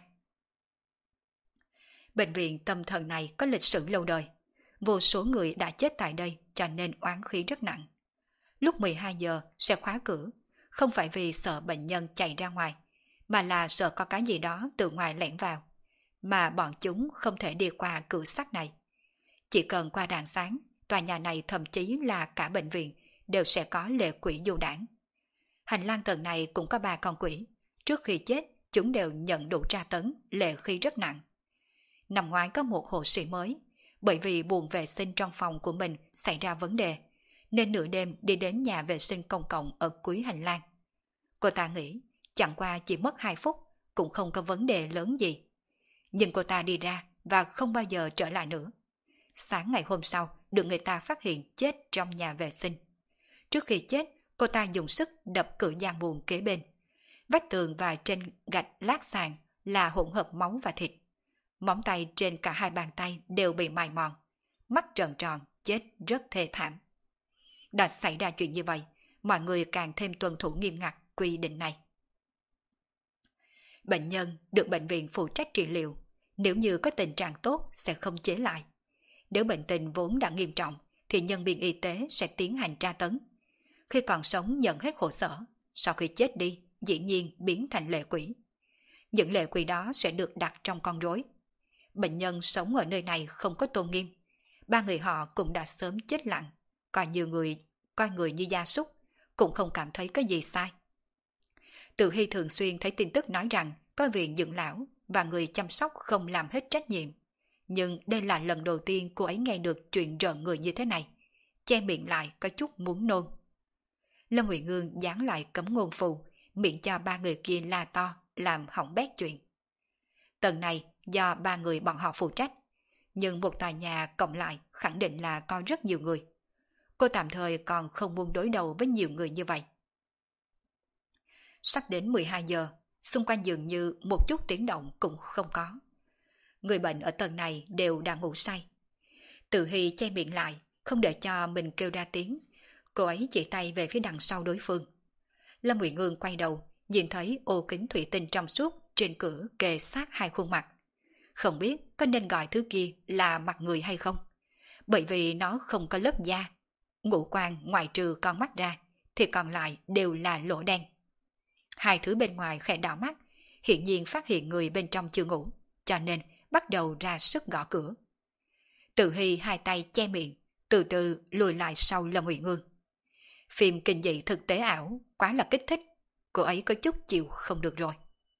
Bệnh viện tâm thần này có lịch sử lâu đời, vô số người đã chết tại đây cho nên oán khí rất nặng. Lúc 12 giờ sẽ khóa cửa, không phải vì sợ bệnh nhân chạy ra ngoài, mà là sợ có cái gì đó từ ngoài lẻn vào, mà bọn chúng không thể đi qua cửa sắt này. Chỉ cần qua rạng sáng, tòa nhà này thậm chí là cả bệnh viện đều sẽ có lệ quỷ du đảng. Hành lang tầng này cũng có 3 con quỷ, trước khi chết chúng đều nhận đủ tra tấn, lệ khí rất nặng. Năm ngoái có một hộ sĩ mới, bởi vì buồng vệ sinh trong phòng của mình xảy ra vấn đề, nên nửa đêm đi đến nhà vệ sinh công cộng ở cuối hành lang. Cô ta nghĩ chẳng qua chỉ mất 2 phút, cũng không có vấn đề lớn gì. Nhưng cô ta đi ra và không bao giờ trở lại nữa. Sáng ngày hôm sau được người ta phát hiện chết trong nhà vệ sinh. Trước khi chết, cô ta dùng sức đập cửa gian buồng kế bên. Vách tường và trên gạch lát sàn là hỗn hợp máu và thịt. Móng tay trên cả hai bàn tay đều bị mài mòn. Mắt trợn tròn, chết rất thê thảm. Đã xảy ra chuyện như vậy, mọi người càng thêm tuân thủ nghiêm ngặt quy định này. Bệnh nhân được bệnh viện phụ trách trị liệu, nếu như có tình trạng tốt sẽ không chế lại. Nếu bệnh tình vốn đã nghiêm trọng thì nhân viên y tế sẽ tiến hành tra tấn. Khi còn sống nhận hết khổ sở, sau khi chết đi dĩ nhiên biến thành lệ quỷ. Những lệ quỷ đó sẽ được đặt trong con rối. Bệnh nhân sống ở nơi này không có tôn nghiêm. Ba người họ cũng đã sớm chết lặng, coi người như gia súc, cũng không cảm thấy có gì sai. Từ Hy thường xuyên thấy tin tức nói rằng có viện dưỡng lão và người chăm sóc không làm hết trách nhiệm. Nhưng đây là lần đầu tiên cô ấy nghe được chuyện rợn người như thế này. Che miệng lại có chút muốn nôn. Lâm Uyển Ương dán lại cấm ngôn phù, miệng cho ba người kia la to, làm hỏng bét chuyện. Tầng này do ba người bọn họ phụ trách, nhưng một tòa nhà cộng lại khẳng định là có rất nhiều người. Cô tạm thời còn không muốn đối đầu với nhiều người như vậy. Sắp đến 12 giờ, xung quanh dường như một chút tiếng động cũng không có. Người bệnh ở tầng này đều đã ngủ say. Từ Hy che miệng lại, không để cho mình kêu ra tiếng. Cô ấy chỉ tay về phía đằng sau đối phương. Lâm Uyển Ương quay đầu, nhìn thấy ô kính thủy tinh trong suốt trên cửa kề sát hai khuôn mặt. Không biết có nên gọi thứ kia là mặt người hay không, bởi vì nó không có lớp da. Ngũ quan ngoại trừ con mắt ra thì còn lại đều là lỗ đen. Hai thứ bên ngoài khẽ đảo mắt, hiển nhiên phát hiện người bên trong chưa ngủ, cho nên bắt đầu ra sức gõ cửa. Từ Hy hai tay che miệng, từ từ lùi lại sau Lâm Uyển Ương. Phim kinh dị thực tế ảo quá là kích thích, cô ấy có chút chịu không được rồi.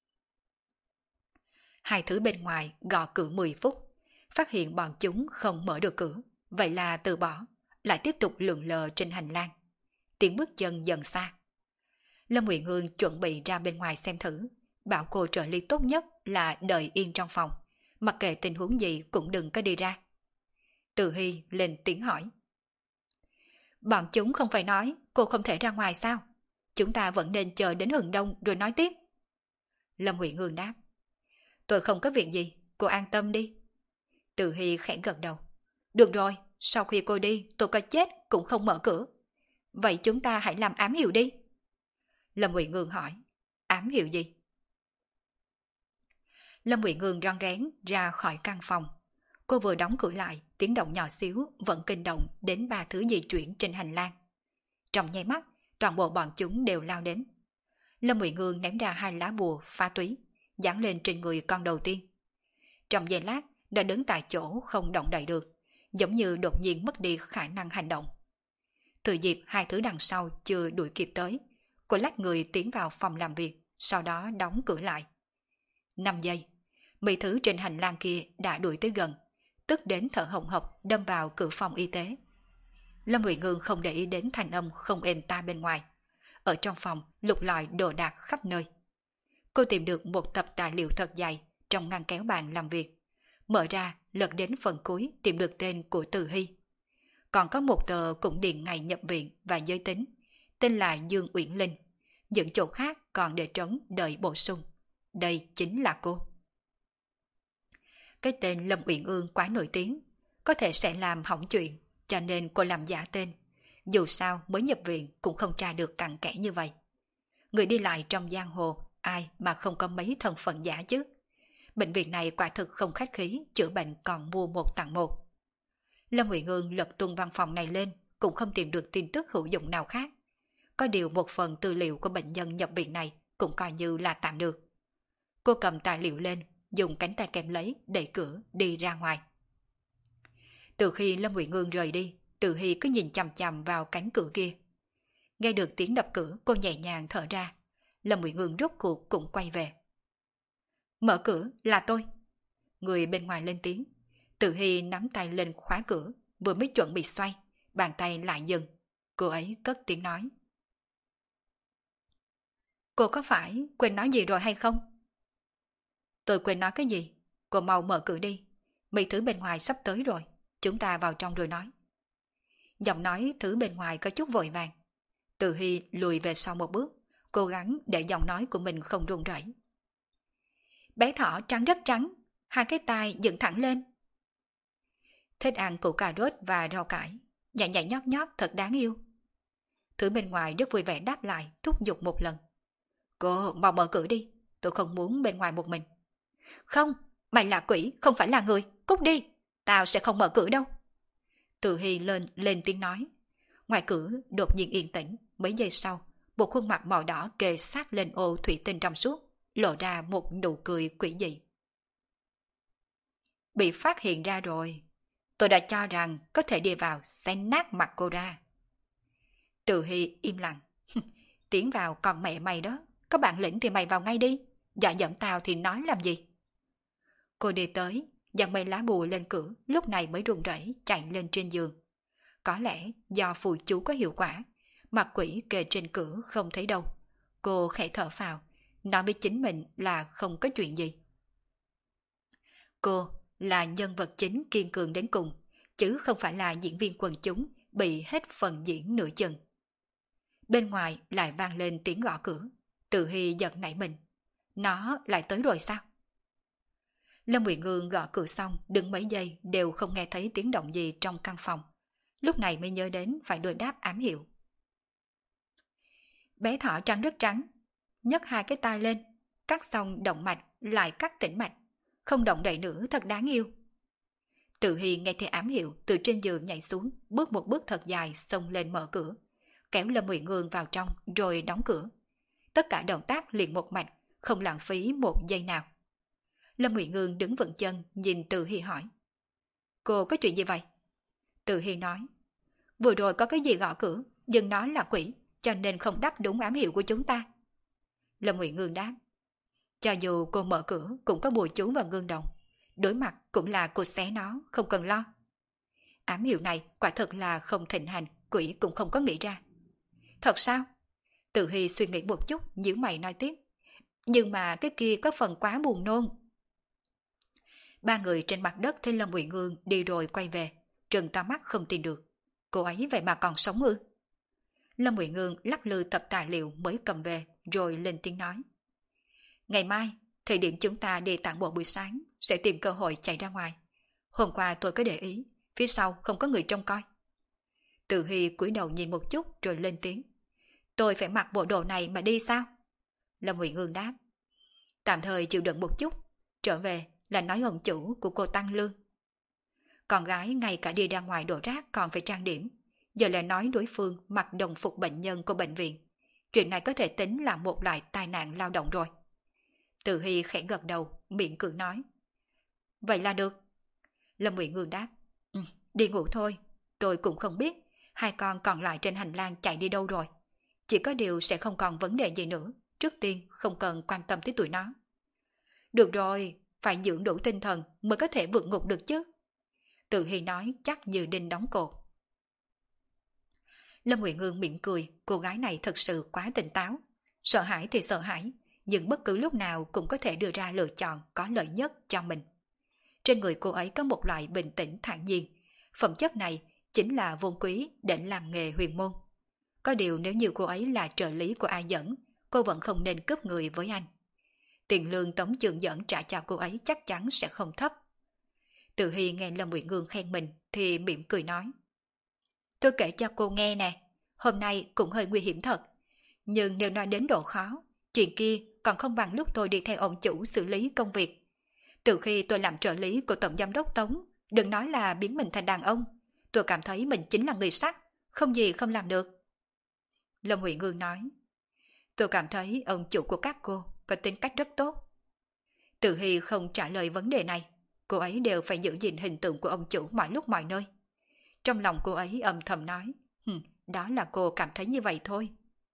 Hai thứ bên ngoài gõ cửa 10 phút, phát hiện bọn chúng không mở được cửa, vậy là từ bỏ, lại tiếp tục lượn lờ trên hành lang. Tiếng bước chân dần xa. Lâm Uyển Ương chuẩn bị ra bên ngoài xem thử, bảo cô trợ lý tốt nhất là đợi yên trong phòng, mặc kệ tình huống gì cũng đừng có đi ra. Từ Hy lên tiếng hỏi. Bọn chúng không phải nói cô không thể ra ngoài sao? Chúng ta vẫn nên chờ đến hừng đông rồi nói tiếp. Lâm Uyển Ương đáp. Tôi không có việc gì, cô an tâm đi. Từ Hy khẽ gật đầu. Được rồi, sau khi cô đi tôi có chết cũng không mở cửa. Vậy chúng ta hãy làm ám hiệu đi. Lâm Uyển Ương hỏi. Ám hiệu gì? Lâm Uyển Ương rón rén ra khỏi căn phòng. Cô vừa đóng cửa lại, tiếng động nhỏ xíu vẫn kinh động đến ba thứ di chuyển trên hành lang. Trong nháy mắt, toàn bộ bọn chúng đều lao đến. Lâm Ngụy Ngương ném ra 2 lá bùa phá túy, dán lên trên người con đầu tiên. Trong giây lát, đã đứng tại chỗ không động đậy được, giống như đột nhiên mất đi khả năng hành động. Thừa dịp 2 thứ đằng sau chưa đuổi kịp tới, cô lách người tiến vào phòng làm việc, sau đó đóng cửa lại. 5 giây, mấy thứ trên hành lang kia đã đuổi tới gần, tức đến thở hồng hộc đâm vào cửa phòng y tế. Lâm Ngụy Ngương không để ý đến thanh âm không êm tai bên ngoài. Ở trong phòng lục lọi đồ đạc khắp nơi. Cô tìm được một tập tài liệu thật dày trong ngăn kéo bàn làm việc. Mở ra, lật đến phần cuối tìm được tên của Từ Hy. Còn có một tờ cũng điền ngày nhập viện và giới tính, tên là Dương Uyển Linh. Những chỗ khác còn để trống đợi bổ sung. Đây chính là cô. Cái tên Lâm Uyển Ương quá nổi tiếng, có thể sẽ làm hỏng chuyện, cho nên cô làm giả tên. Dù sao mới nhập viện cũng không tra được cặn kẽ như vậy. Người đi lại trong giang hồ, ai mà không có mấy thân phận giả chứ. Bệnh viện này quả thực không khách khí, chữa bệnh còn mua 1 tặng 1. Lâm Ngụy Ngương lật tung văn phòng này lên, cũng không tìm được tin tức hữu dụng nào khác. Có điều một phần tư liệu của bệnh nhân nhập viện này cũng coi như là tạm được. Cô cầm tài liệu lên, dùng cánh tay kèm lấy, đẩy cửa đi ra ngoài. Từ khi Lâm Ngụy Ngương rời đi, Từ Hy cứ nhìn chằm chằm vào cánh cửa kia. Nghe được tiếng đập cửa, cô nhẹ nhàng thở ra. Lâm Ngụy Ngương rốt cuộc cũng quay về. Mở cửa, là tôi. Người bên ngoài lên tiếng. Từ Hy nắm tay lên khóa cửa, vừa mới chuẩn bị xoay, bàn tay lại dừng. Cô ấy cất tiếng nói. Cô có phải quên nói gì rồi hay không? Tôi quên nói cái gì? Cô mau mở cửa đi. Mấy thứ bên ngoài sắp tới rồi, chúng ta vào trong rồi nói. Giọng nói thứ bên ngoài có chút vội vàng. Từ Hy lùi về sau một bước, cố gắng để giọng nói của mình không run rẩy. Bé thỏ trắng rất trắng, 2 cái tai dựng thẳng lên. Thích ăn củ cà rốt và rau cải, nhảy nhảy nhót nhót thật đáng yêu. Thứ bên ngoài rất vui vẻ đáp lại, thúc giục một lần. Cô mau mở cửa đi, tôi không muốn bên ngoài một mình. Không, mày là quỷ, không phải là người, cút đi, tao sẽ không mở cửa đâu. Từ Hy lên tiếng nói. Ngoài cửa đột nhiên yên tĩnh, mấy giây sau, một khuôn mặt màu đỏ kề sát lên ô thủy tinh trong suốt, lộ ra một nụ cười quỷ dị. Bị phát hiện ra rồi, tôi đã cho rằng có thể đi vào xé nát mặt cô ra. Từ Hy im lặng. Tiến vào còn mẹ mày đó, có bản lĩnh thì mày vào ngay đi, dọa dẫm tao thì nói làm gì. Cô đi tới, dàn mấy lá bùa lên cửa, lúc này mới run rẩy chạy lên trên giường. Có lẽ do phù chú có hiệu quả, mặt quỷ kề trên cửa không thấy đâu. Cô khẽ thở phào, nói với chính mình là không có chuyện gì. Cô là nhân vật chính kiên cường đến cùng, chứ không phải là diễn viên quần chúng bị hết phần diễn nửa chừng. Bên ngoài lại vang lên tiếng gõ cửa. Từ Hy giật nảy mình. Nó lại tới rồi sao? Lâm Ngụy Ngương gõ cửa xong, đứng mấy giây đều không nghe thấy tiếng động gì trong căn phòng. Lúc này mới nhớ đến phải đối đáp ám hiệu. Bé thỏ trắng rất trắng, nhấc 2 cái tai lên, cắt xong động mạch lại cắt tĩnh mạch, không động đậy nữa thật đáng yêu. Từ Hy nghe thấy ám hiệu, từ trên giường nhảy xuống, bước một bước thật dài xông lên mở cửa, kéo Lâm Ngụy Ngương vào trong rồi đóng cửa. Tất cả động tác liền một mạch, không lãng phí một giây nào. Lâm Ngụy Ngương đứng vững chân nhìn Từ Hy hỏi. Cô có chuyện gì vậy? Từ Hy nói. Vừa rồi có cái gì gõ cửa, nhưng nó là quỷ, cho nên không đáp đúng ám hiệu của chúng ta. Lâm Ngụy Ngương đáp. Cho dù cô mở cửa cũng có bùa chú và gương đồng, đối mặt cũng là cô xé nó, không cần lo. Ám hiệu này quả thật là không thịnh hành, quỷ cũng không có nghĩ ra. Thật sao? Từ Hy suy nghĩ một chút, nhíu mày nói tiếp. Nhưng mà cái kia có phần quá buồn nôn. 3 người trên mặt đất thấy Lâm Ngụy Ngương đi rồi quay về, trừng to mắt không tin được. Cô ấy vậy mà còn sống ư? Lâm Ngụy Ngương lắc lư tập tài liệu mới cầm về, rồi lên tiếng nói. Ngày mai, thời điểm chúng ta đi tản bộ buổi sáng, sẽ tìm cơ hội chạy ra ngoài. Hôm qua tôi có để ý, phía sau không có người trông coi. Từ Hy cúi đầu nhìn một chút rồi lên tiếng. Tôi phải mặc bộ đồ này mà đi sao? Lâm Ngụy Ngương đáp. Tạm thời chịu đựng một chút, trở về là nói ông chủ của cô tăng lương. Con gái ngay cả đi ra ngoài đổ rác còn phải trang điểm, giờ lại nói đối phương mặc đồng phục bệnh nhân của bệnh viện. Chuyện này có thể tính là một loại tai nạn lao động rồi. Từ Hy khẽ gật đầu, miệng cười nói. Vậy là được. Lâm Uyển Ngương đáp. Đi ngủ thôi, tôi cũng không biết hai con còn lại trên hành lang chạy đi đâu rồi. Chỉ có điều sẽ không còn vấn đề gì nữa, trước tiên không cần quan tâm tới tụi nó. Được rồi, phải dưỡng đủ tinh thần mới có thể vượt ngục được chứ. Từ Hy nói chắc như đinh đóng cột. Lâm Uyển Ngương mỉm cười, cô gái này thật sự quá tỉnh táo. Sợ hãi thì sợ hãi, nhưng bất cứ lúc nào cũng có thể đưa ra lựa chọn có lợi nhất cho mình. Trên người cô ấy có một loại bình tĩnh thản nhiên. Phẩm chất này chính là vốn quý để làm nghề huyền môn. Có điều nếu như cô ấy là trợ lý của ai dẫn, cô vẫn không nên cướp người với anh. Tiền lương Tống Trường Dẫn trả cho cô ấy chắc chắn sẽ không thấp. Từ Hy nghe Lâm Uyển Ngương khen mình thì mỉm cười nói. Tôi kể cho cô nghe nè, hôm nay cũng hơi nguy hiểm thật. Nhưng nếu nói đến độ khó, chuyện kia còn không bằng lúc tôi đi theo ông chủ xử lý công việc. Từ khi tôi làm trợ lý của Tổng Giám đốc Tống, đừng nói là biến mình thành đàn ông, tôi cảm thấy mình chính là người sắt, không gì không làm được. Lâm Uyển Ngương nói. Tôi cảm thấy ông chủ của các cô có tính cách rất tốt. Từ Hy không trả lời vấn đề này, cô ấy đều phải giữ gìn hình tượng của ông chủ mọi lúc mọi nơi. Trong lòng cô ấy âm thầm nói, đó là cô cảm thấy như vậy thôi.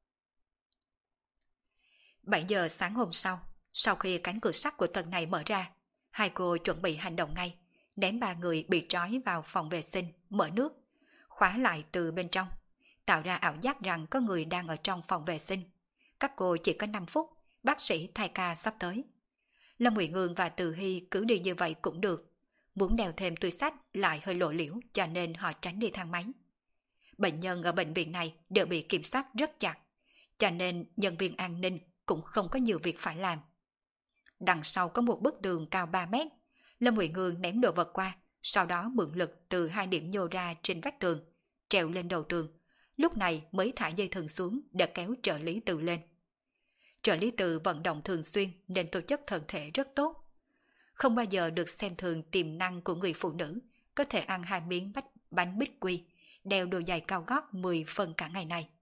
7 giờ sáng hôm sau khi cánh cửa sắt của tầng này mở ra, hai cô chuẩn bị hành động ngay, ném 3 người bị trói vào phòng vệ sinh, mở nước, khóa lại từ bên trong, tạo ra ảo giác rằng có người đang ở trong phòng vệ sinh. Các cô chỉ có 5 phút, bác sĩ thay ca sắp tới. Lâm Uyển Ngương và Từ Hy cứ đi như vậy cũng được. Muốn đeo thêm túi xách lại hơi lộ liễu cho nên họ tránh đi thang máy. Bệnh nhân ở bệnh viện này đều bị kiểm soát rất chặt, cho nên nhân viên an ninh cũng không có nhiều việc phải làm. Đằng sau có một bức tường cao 3 mét. Lâm Uyển Ngương ném đồ vật qua, sau đó mượn lực từ 2 điểm nhô ra trên vách tường, trèo lên đầu tường. Lúc này mới thả dây thừng xuống để kéo trợ lý Từ lên. Trợ lý Từ vận động thường xuyên nên tố chất thân thể rất tốt. Không bao giờ được xem thường tiềm năng của người phụ nữ, có thể ăn 2 miếng bánh bích quy, đeo đồ giày cao gót 10 phân cả ngày này.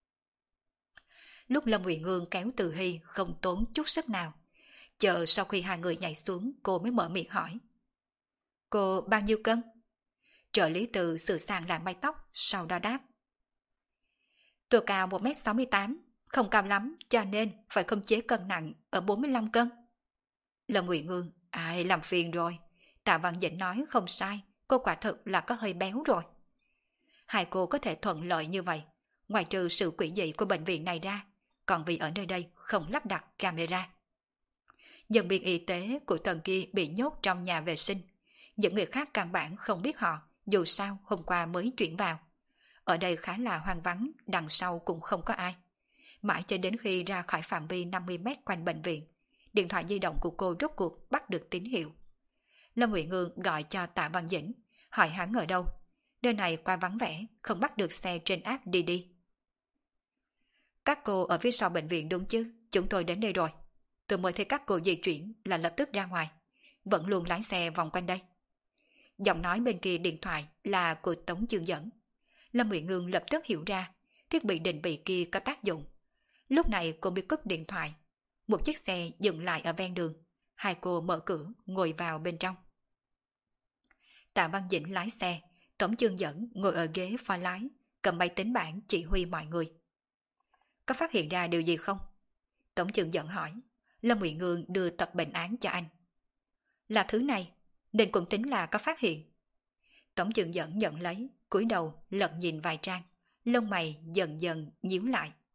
Lúc Lâm Uyển Ngương kéo Từ Hy không tốn chút sức nào. Chờ sau khi hai người nhảy xuống, cô mới mở miệng hỏi. Cô bao nhiêu cân? Trợ lý Từ sửa sang lại mái tóc, sau đó đáp. Tôi cao 1m68, không cao lắm cho nên phải khống chế cân nặng ở 45 cân. Lâm Uyển Ngương, ai làm phiền rồi. Tạ Văn Dĩnh nói không sai, cô quả thực là có hơi béo rồi. Hai cô có thể thuận lợi như vậy, ngoài trừ sự quỷ dị của bệnh viện này ra, còn vì ở nơi đây không lắp đặt camera. Nhân viên y tế của tầng kia bị nhốt trong nhà vệ sinh. Những người khác căn bản không biết họ, dù sao hôm qua mới chuyển vào. Ở đây khá là hoang vắng, đằng sau cũng không có ai. Mãi cho đến khi ra khỏi phạm vi 50 mét quanh bệnh viện, điện thoại di động của cô rốt cuộc bắt được tín hiệu. Lâm Uyển Ngương gọi cho Tạ Văn Dĩnh, hỏi hắn ở đâu. Nơi này qua vắng vẻ, không bắt được xe trên app đi. Các cô ở phía sau bệnh viện đúng chứ? Chúng tôi đến đây rồi. Tôi mới thấy các cô di chuyển là lập tức ra ngoài. Vẫn luôn lái xe vòng quanh đây. Giọng nói bên kia điện thoại là của Tống Chương Dẫn. Lâm Uyển Ngương lập tức hiểu ra, thiết bị định vị kia có tác dụng. Lúc này cô bị cúp điện thoại. Một chiếc xe dừng lại ở ven đường. Hai cô mở cửa, ngồi vào bên trong. Tạ Văn Dĩnh lái xe, Tống Chương Dẫn ngồi ở ghế pha lái, cầm máy tính bảng chỉ huy mọi người. Có phát hiện ra điều gì không? Tống Chương Dẫn hỏi. Lâm Uyển Ngương đưa tập bệnh án cho anh. Là thứ này, nên cũng tính là có phát hiện. Tống Chương Dẫn nhận lấy, cúi đầu lật nhìn vài trang, lông mày dần dần nhíu lại.